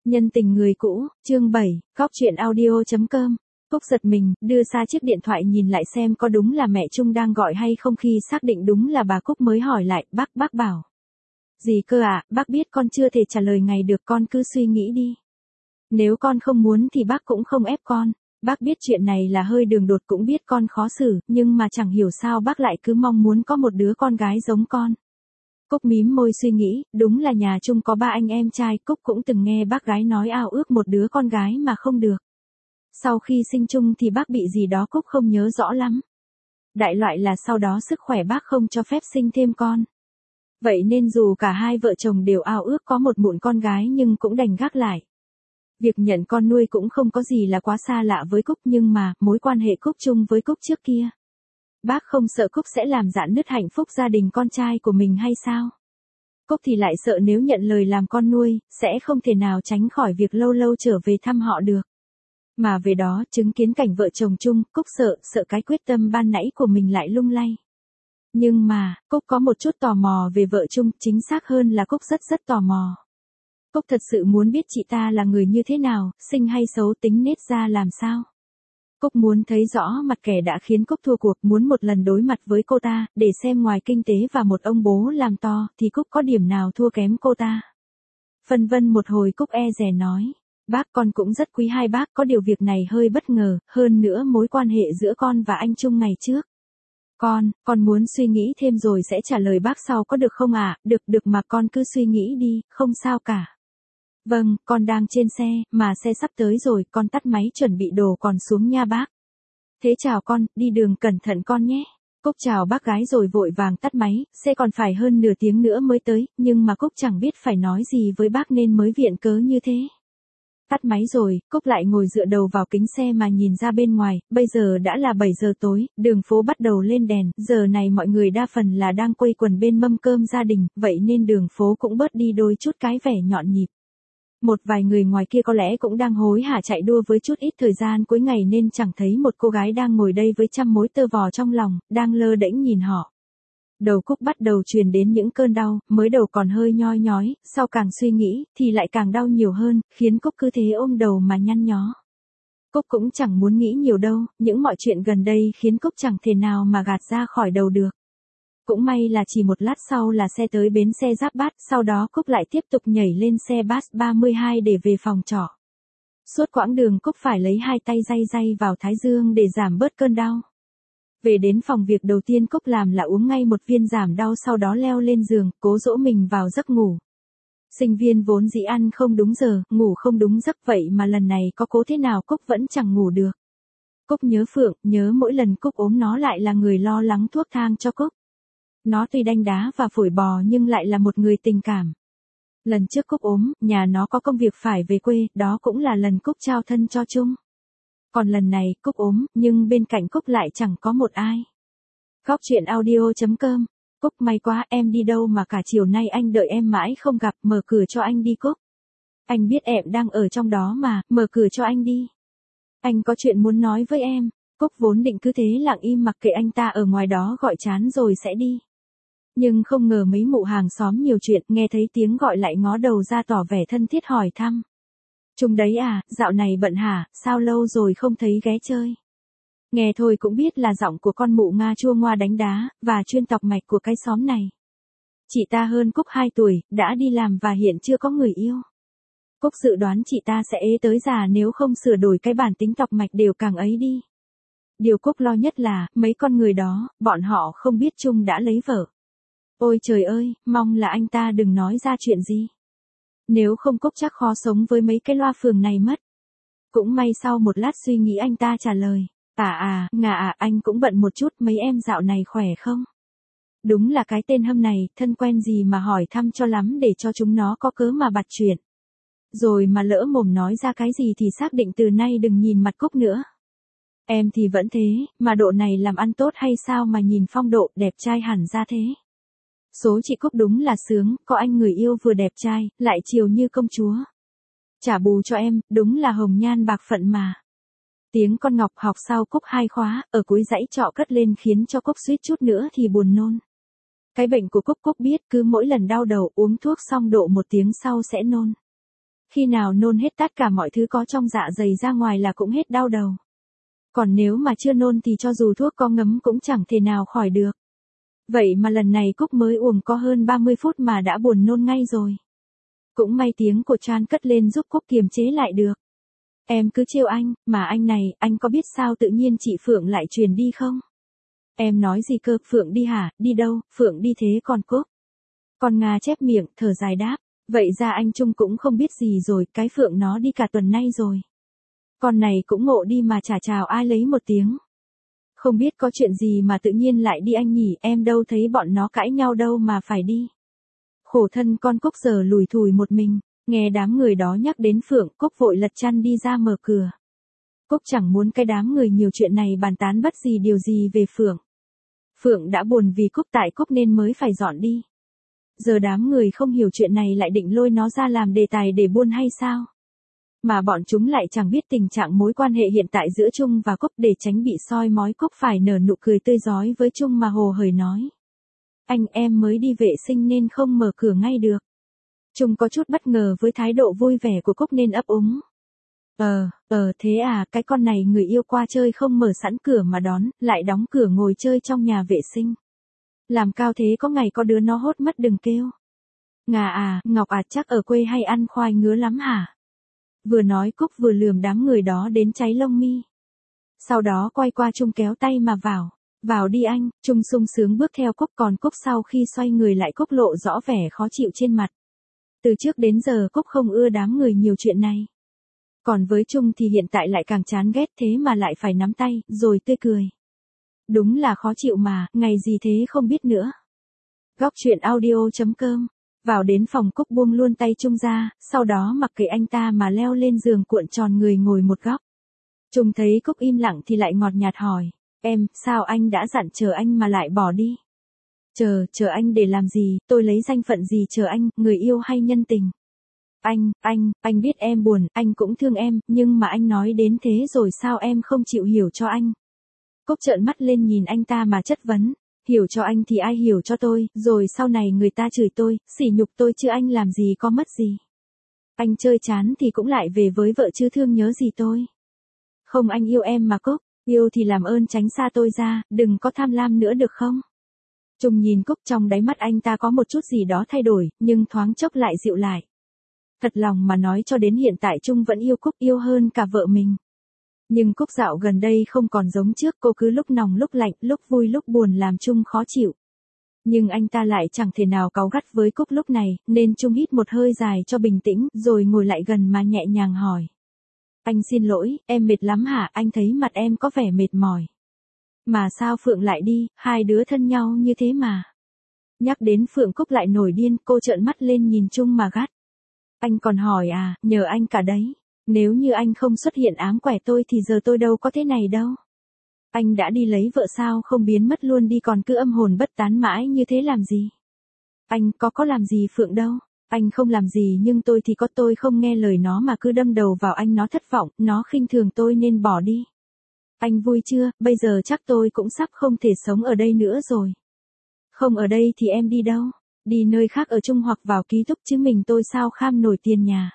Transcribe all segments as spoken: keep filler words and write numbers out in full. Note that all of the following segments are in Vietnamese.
Nhân tình người cũ, chương bảy, Cóc truyện audio chấm com. Cúc giật mình, đưa xa chiếc điện thoại nhìn lại xem có đúng là mẹ Trung đang gọi hay không, khi xác định đúng là bà Cúc mới hỏi lại, bác, bác bảo. Gì cơ ạ, à, bác biết con chưa thể trả lời ngay được, con cứ suy nghĩ đi. Nếu con không muốn thì bác cũng không ép con. Bác biết chuyện này là hơi đường đột, cũng biết con khó xử, nhưng mà chẳng hiểu sao bác lại cứ mong muốn có một đứa con gái giống con. Cúc mím môi suy nghĩ, đúng là nhà Trung có ba anh em trai, Cúc cũng từng nghe bác gái nói ao ước một đứa con gái mà không được. Sau khi sinh chung thì bác bị gì đó Cúc không nhớ rõ lắm. Đại loại là sau đó sức khỏe bác không cho phép sinh thêm con. Vậy nên dù cả hai vợ chồng đều ao ước có một mụn con gái nhưng cũng đành gác lại. Việc nhận con nuôi cũng không có gì là quá xa lạ với Cúc, nhưng mà mối quan hệ Cúc chung với Cúc trước kia. Bác không sợ Cúc sẽ làm rạn nứt hạnh phúc gia đình con trai của mình hay sao? Cúc thì lại sợ nếu nhận lời làm con nuôi, sẽ không thể nào tránh khỏi việc lâu lâu trở về thăm họ được. Mà về đó, chứng kiến cảnh vợ chồng chung, Cúc sợ, sợ cái quyết tâm ban nãy của mình lại lung lay. Nhưng mà, Cúc có một chút tò mò về vợ Trung, chính xác hơn là Cúc rất rất tò mò. Cúc thật sự muốn biết chị ta là người như thế nào, xinh hay xấu, tính nết ra làm sao. Cúc muốn thấy rõ mặt kẻ đã khiến Cúc thua cuộc, muốn một lần đối mặt với cô ta, để xem ngoài kinh tế và một ông bố làm to, thì Cúc có điểm nào thua kém cô ta. Phân vân một hồi Cúc e dè nói, bác, con cũng rất quý hai bác, có điều việc này hơi bất ngờ, hơn nữa mối quan hệ giữa con và anh Trung ngày trước. Con, con muốn suy nghĩ thêm rồi sẽ trả lời bác sau có được không ạ? À? Được, được mà con cứ suy nghĩ đi, không sao cả. Vâng, con đang trên xe, mà xe sắp tới rồi, con tắt máy chuẩn bị đồ còn xuống nha bác. Thế chào con, đi đường cẩn thận con nhé. Cúc chào bác gái rồi vội vàng tắt máy, xe còn phải hơn nửa tiếng nữa mới tới, nhưng mà Cúc chẳng biết phải nói gì với bác nên mới viện cớ như thế. Tắt máy rồi, Cúc lại ngồi dựa đầu vào kính xe mà nhìn ra bên ngoài, bây giờ đã là bảy giờ tối, đường phố bắt đầu lên đèn, giờ này mọi người đa phần là đang quây quần bên mâm cơm gia đình, vậy nên đường phố cũng bớt đi đôi chút cái vẻ nhộn nhịp. Một vài người ngoài kia có lẽ cũng đang hối hả chạy đua với chút ít thời gian cuối ngày nên chẳng thấy một cô gái đang ngồi đây với trăm mối tơ vò trong lòng, đang lơ đễnh nhìn họ. Đầu Cúc bắt đầu truyền đến những cơn đau, mới đầu còn hơi nhoi nhói, sau càng suy nghĩ, thì lại càng đau nhiều hơn, khiến Cúc cứ thế ôm đầu mà nhăn nhó. Cúc cũng chẳng muốn nghĩ nhiều đâu, những mọi chuyện gần đây khiến Cúc chẳng thể nào mà gạt ra khỏi đầu được. Cũng may là chỉ một lát sau là xe tới bến xe Giáp Bát, sau đó Cúc lại tiếp tục nhảy lên xe bus ba mươi hai để về phòng trọ. Suốt quãng đường Cúc phải lấy hai tay day day vào thái dương để giảm bớt cơn đau. Về đến phòng, việc đầu tiên Cúc làm là uống ngay một viên giảm đau, sau đó leo lên giường, cố dỗ mình vào giấc ngủ. Sinh viên vốn dĩ ăn không đúng giờ, ngủ không đúng giấc, vậy mà lần này có cố thế nào Cúc vẫn chẳng ngủ được. Cúc nhớ Phượng, nhớ mỗi lần Cúc ốm nó lại là người lo lắng thuốc thang cho Cúc. Nó tuy đanh đá và phổi bò nhưng lại là một người tình cảm. Lần trước Cúc ốm, nhà nó có công việc phải về quê, đó cũng là lần Cúc trao thân cho Trung. Còn lần này, Cúc ốm, nhưng bên cạnh Cúc lại chẳng có một ai. Cóc truyện audio chấm com. Cúc, may quá, em đi đâu mà cả chiều nay anh đợi em mãi không gặp, mở cửa cho anh đi Cúc. Anh biết em đang ở trong đó mà, mở cửa cho anh đi. Anh có chuyện muốn nói với em. Cúc vốn định cứ thế lặng im mặc kệ anh ta ở ngoài đó gọi chán rồi sẽ đi. Nhưng không ngờ mấy mụ hàng xóm nhiều chuyện, nghe thấy tiếng gọi lại ngó đầu ra tỏ vẻ thân thiết hỏi thăm. Trung đấy à, dạo này bận hả, sao lâu rồi không thấy ghé chơi. Nghe thôi cũng biết là giọng của con mụ Nga chua ngoa đánh đá, và chuyên tọc mạch của cái xóm này. Chị ta hơn Cúc hai tuổi, đã đi làm và hiện chưa có người yêu. Cúc dự đoán chị ta sẽ ế tới già nếu không sửa đổi cái bản tính tọc mạch đều càng ấy đi. Điều Cúc lo nhất là, mấy con người đó, bọn họ không biết Trung đã lấy vợ. Ôi trời ơi, mong là anh ta đừng nói ra chuyện gì. Nếu không Cúc chắc khó sống với mấy cái loa phường này mất. Cũng may sau một lát suy nghĩ anh ta trả lời. À à, ngà à, anh cũng bận một chút, mấy em dạo này khỏe không? Đúng là cái tên hâm này, thân quen gì mà hỏi thăm cho lắm để cho chúng nó có cớ mà bặt chuyện. Rồi mà lỡ mồm nói ra cái gì thì xác định từ nay đừng nhìn mặt Cúc nữa. Em thì vẫn thế, mà độ này làm ăn tốt hay sao mà nhìn phong độ đẹp trai hẳn ra thế. Số chị Cúc đúng là sướng, có anh người yêu vừa đẹp trai, lại chiều như công chúa. Trả bù cho em, đúng là hồng nhan bạc phận mà. Tiếng con Ngọc học sau Cúc hai khóa, ở cuối dãy trọ cất lên khiến cho Cúc suýt chút nữa thì buồn nôn. Cái bệnh của Cúc Cúc biết, cứ mỗi lần đau đầu uống thuốc xong độ một tiếng sau sẽ nôn. Khi nào nôn hết tất cả mọi thứ có trong dạ dày ra ngoài là cũng hết đau đầu. Còn nếu mà chưa nôn thì cho dù thuốc có ngấm cũng chẳng thể nào khỏi được. Vậy mà lần này Cúc mới uống có hơn ba mươi phút mà đã buồn nôn ngay rồi. Cũng may tiếng của Chan cất lên giúp Cúc kiềm chế lại được. Em cứ trêu anh, mà anh này, anh có biết sao tự nhiên chị Phượng lại truyền đi không? Em nói gì cơ, Phượng đi hả, đi đâu, Phượng đi thế còn Cúc. Con Nga chép miệng, thở dài đáp, vậy ra anh Trung cũng không biết gì rồi, cái Phượng nó đi cả tuần nay rồi. Con này cũng ngộ đi mà chả chào ai lấy một tiếng. Không biết có chuyện gì mà tự nhiên lại đi anh nhỉ, em đâu thấy bọn nó cãi nhau đâu mà phải đi. Khổ thân con Cúc giờ lủi thủi một mình, nghe đám người đó nhắc đến Phượng, Cúc vội lật chăn đi ra mở cửa. Cúc chẳng muốn cái đám người nhiều chuyện này bàn tán bất gì điều gì về Phượng. Phượng đã buồn vì Cúc tại Cúc nên mới phải dọn đi. Giờ đám người không hiểu chuyện này lại định lôi nó ra làm đề tài để buôn hay sao? Mà bọn chúng lại chẳng biết tình trạng mối quan hệ hiện tại giữa Trung và Cúc, để tránh bị soi mói Cúc phải nở nụ cười tươi rói với Trung mà hồ hởi nói. Anh em mới đi vệ sinh nên không mở cửa ngay được. Trung có chút bất ngờ với thái độ vui vẻ của Cúc nên ấp úng. Ờ, ờ thế à, cái con này người yêu qua chơi không mở sẵn cửa mà đón, lại đóng cửa ngồi chơi trong nhà vệ sinh. Làm cao thế có ngày có đứa nó hốt mất đừng kêu. Ngà à, Ngọc à chắc ở quê hay ăn khoai ngứa lắm hả? Vừa nói Cúc vừa lườm đám người đó đến cháy lông mi. Sau đó quay qua Trung kéo tay mà vào. Vào đi anh, Trung sung sướng bước theo Cúc, còn Cúc sau khi xoay người lại Cúc lộ rõ vẻ khó chịu trên mặt. Từ trước đến giờ Cúc không ưa đám người nhiều chuyện này. Còn với Trung thì hiện tại lại càng chán ghét, thế mà lại phải nắm tay, rồi tươi cười. Đúng là khó chịu mà, ngày gì thế không biết nữa. Góc truyện audio chấm com. Vào đến phòng Cúc buông luôn tay Trung ra, sau đó mặc kệ anh ta mà leo lên giường cuộn tròn người ngồi một góc. Trung thấy Cúc im lặng thì lại ngọt nhạt hỏi, em, sao anh đã dặn chờ anh mà lại bỏ đi? Chờ, chờ anh để làm gì, tôi lấy danh phận gì chờ anh, người yêu hay nhân tình? Anh, anh, anh biết em buồn, anh cũng thương em, nhưng mà anh nói đến thế rồi sao em không chịu hiểu cho anh? Cúc trợn mắt lên nhìn anh ta mà chất vấn, hiểu cho anh thì ai hiểu cho tôi, rồi sau này người ta chửi tôi, sỉ nhục tôi chứ anh làm gì có mất gì. Anh chơi chán thì cũng lại về với vợ chứ thương nhớ gì tôi. Không, anh yêu em mà Cúc, yêu thì làm ơn tránh xa tôi ra, đừng có tham lam nữa được không? Trung nhìn Cúc, trong đáy mắt anh ta có một chút gì đó thay đổi, nhưng thoáng chốc lại dịu lại. Thật lòng mà nói cho đến hiện tại Trung vẫn yêu Cúc, yêu hơn cả vợ mình. Nhưng Cúc dạo gần đây không còn giống trước, cô cứ lúc nóng lúc lạnh, lúc vui lúc buồn làm Trung khó chịu. Nhưng anh ta lại chẳng thể nào cáu gắt với Cúc lúc này, nên Trung hít một hơi dài cho bình tĩnh, rồi ngồi lại gần mà nhẹ nhàng hỏi. Anh xin lỗi, em mệt lắm hả, anh thấy mặt em có vẻ mệt mỏi. Mà sao Phượng lại đi, hai đứa thân nhau như thế mà. Nhắc đến Phượng Cúc lại nổi điên, cô trợn mắt lên nhìn Trung mà gắt. Anh còn hỏi à, nhờ anh cả đấy. Nếu như anh không xuất hiện ám quẻ tôi thì giờ tôi đâu có thế này đâu. Anh đã đi lấy vợ sao không biến mất luôn đi, còn cứ âm hồn bất tán mãi như thế làm gì? Anh có có làm gì Phượng đâu. Anh không làm gì, nhưng tôi thì có, tôi không nghe lời nó mà cứ đâm đầu vào anh, nó thất vọng, nó khinh thường tôi nên bỏ đi. Anh vui chưa, bây giờ chắc tôi cũng sắp không thể sống ở đây nữa rồi. Không ở đây thì em đi đâu? Đi nơi khác ở chung hoặc vào ký túc chứ mình tôi sao kham nổi tiền nhà.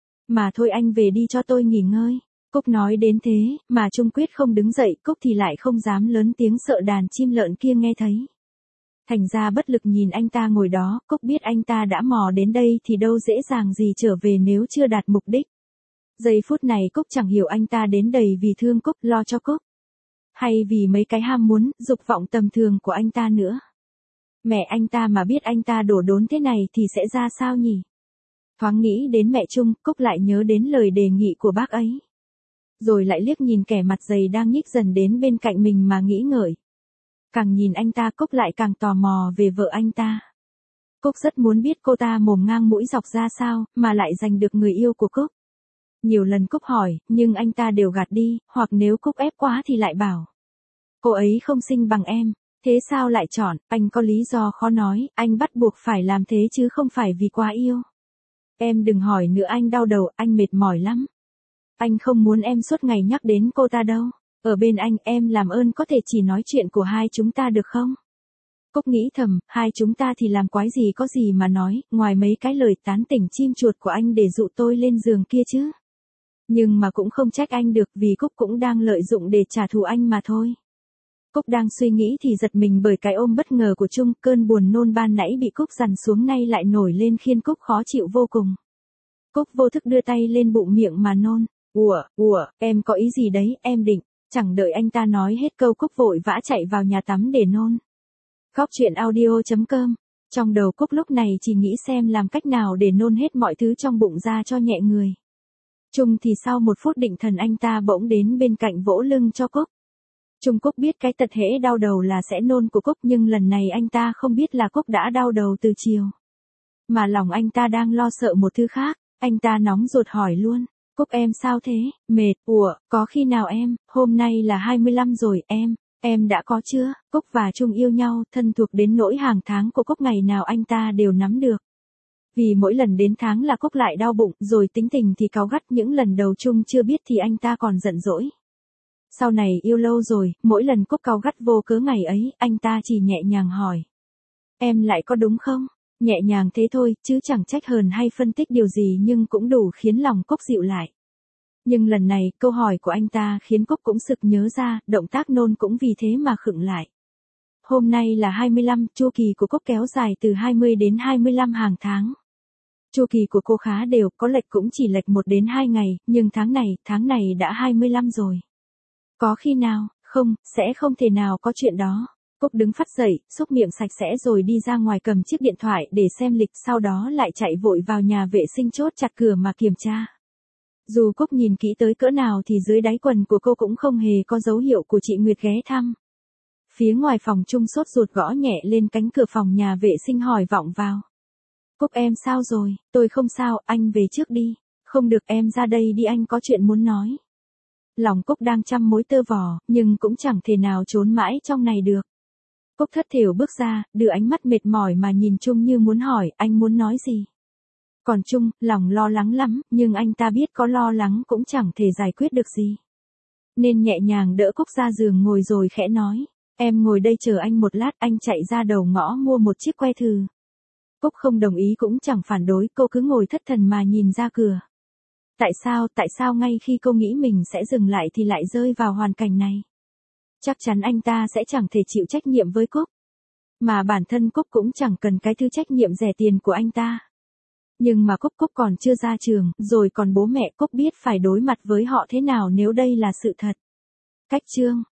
Mà thôi anh về đi cho tôi nghỉ ngơi. Cúc nói đến thế, mà Trung quyết không đứng dậy, Cúc thì lại không dám lớn tiếng sợ đàn chim lợn kia nghe thấy. Thành ra bất lực nhìn anh ta ngồi đó, Cúc biết anh ta đã mò đến đây thì đâu dễ dàng gì trở về nếu chưa đạt mục đích. Giây phút này Cúc chẳng hiểu anh ta đến đầy vì thương Cúc, lo cho Cúc. Hay vì mấy cái ham muốn, dục vọng tầm thường của anh ta nữa. Mẹ anh ta mà biết anh ta đổ đốn thế này thì sẽ ra sao nhỉ? Thoáng nghĩ đến mẹ Trung, Cúc lại nhớ đến lời đề nghị của bác ấy. Rồi lại liếc nhìn kẻ mặt dày đang nhích dần đến bên cạnh mình mà nghĩ ngợi. Càng nhìn anh ta Cúc lại càng tò mò về vợ anh ta. Cúc rất muốn biết cô ta mồm ngang mũi dọc ra sao, mà lại giành được người yêu của Cúc. Nhiều lần Cúc hỏi, nhưng anh ta đều gạt đi, hoặc nếu Cúc ép quá thì lại bảo. Cô ấy không xinh bằng em, thế sao lại chọn, anh có lý do khó nói, anh bắt buộc phải làm thế chứ không phải vì quá yêu. Em đừng hỏi nữa, anh đau đầu, anh mệt mỏi lắm. Anh không muốn em suốt ngày nhắc đến cô ta đâu. Ở bên anh, em làm ơn có thể chỉ nói chuyện của hai chúng ta được không? Cúc nghĩ thầm, hai chúng ta thì làm quái gì có gì mà nói, ngoài mấy cái lời tán tỉnh chim chuột của anh để dụ tôi lên giường kia chứ. Nhưng mà cũng không trách anh được vì Cúc cũng đang lợi dụng để trả thù anh mà thôi. Cúc đang suy nghĩ thì giật mình bởi cái ôm bất ngờ của Trung, cơn buồn nôn ban nãy bị Cúc dằn xuống nay lại nổi lên khiến Cúc khó chịu vô cùng. Cúc vô thức đưa tay lên bụng miệng mà nôn. Ủa, ủa, em có ý gì đấy, em định. Chẳng đợi anh ta nói hết câu Cúc vội vã chạy vào nhà tắm để nôn. Khóc chuyện audio chấm com. Trong đầu Cúc lúc này chỉ nghĩ xem làm cách nào để nôn hết mọi thứ trong bụng ra cho nhẹ người. Trung thì sau một phút định thần anh ta bỗng đến bên cạnh vỗ lưng cho Cúc. Trung Cúc biết cái tật hễ đau đầu là sẽ nôn của Cúc nhưng lần này anh ta không biết là Cúc đã đau đầu từ chiều. Mà lòng anh ta đang lo sợ một thứ khác, anh ta nóng ruột hỏi luôn. Cúc em sao thế, mệt, ủa, có khi nào em, hôm nay là hai mươi lăm rồi em, em đã có chưa? Cúc và Trung yêu nhau, thân thuộc đến nỗi hàng tháng của Cúc ngày nào anh ta đều nắm được. Vì mỗi lần đến tháng là Cúc lại đau bụng, rồi tính tình thì cáu gắt, những lần đầu Trung chưa biết thì anh ta còn giận dỗi. Sau này yêu lâu rồi, mỗi lần Cúc cáu gắt vô cớ ngày ấy, anh ta chỉ nhẹ nhàng hỏi. Em lại có đúng không? Nhẹ nhàng thế thôi, chứ chẳng trách hờn hay phân tích điều gì nhưng cũng đủ khiến lòng Cúc dịu lại. Nhưng lần này, câu hỏi của anh ta khiến Cúc cũng sực nhớ ra, động tác nôn cũng vì thế mà khựng lại. Hôm nay là hai mươi lăm, chu kỳ của Cúc kéo dài từ hai mươi đến hai mươi lăm hàng tháng. Chu kỳ của cô khá đều, có lệch cũng chỉ lệch một đến hai ngày, nhưng tháng này, tháng này đã hai mươi lăm rồi. Có khi nào, không, sẽ không thể nào có chuyện đó. Cúc đứng phắt dậy, xúc miệng sạch sẽ rồi đi ra ngoài cầm chiếc điện thoại để xem lịch, sau đó lại chạy vội vào nhà vệ sinh chốt chặt cửa mà kiểm tra. Dù Cúc nhìn kỹ tới cỡ nào thì dưới đáy quần của cô cũng không hề có dấu hiệu của chị Nguyệt ghé thăm. Phía ngoài phòng Trung sốt ruột gõ nhẹ lên cánh cửa phòng nhà vệ sinh hỏi vọng vào. Cúc em sao rồi, tôi không sao, anh về trước đi. Không được em ra đây đi anh có chuyện muốn nói. Lòng Cúc đang trăm mối tơ vò, nhưng cũng chẳng thể nào trốn mãi trong này được. Cúc thất thểu bước ra, đưa ánh mắt mệt mỏi mà nhìn Trung như muốn hỏi anh muốn nói gì. Còn Trung, lòng lo lắng lắm, nhưng anh ta biết có lo lắng cũng chẳng thể giải quyết được gì. Nên nhẹ nhàng đỡ Cúc ra giường ngồi rồi khẽ nói. Em ngồi đây chờ anh một lát, anh chạy ra đầu ngõ mua một chiếc que thử. Cúc không đồng ý cũng chẳng phản đối, cô cứ ngồi thất thần mà nhìn ra cửa. Tại sao, tại sao ngay khi cô nghĩ mình sẽ dừng lại thì lại rơi vào hoàn cảnh này? Chắc chắn anh ta sẽ chẳng thể chịu trách nhiệm với Cúc. Mà bản thân Cúc cũng chẳng cần cái thứ trách nhiệm rẻ tiền của anh ta. Nhưng mà Cúc Cúc còn chưa ra trường, rồi còn bố mẹ Cúc biết phải đối mặt với họ thế nào nếu đây là sự thật. Cách chương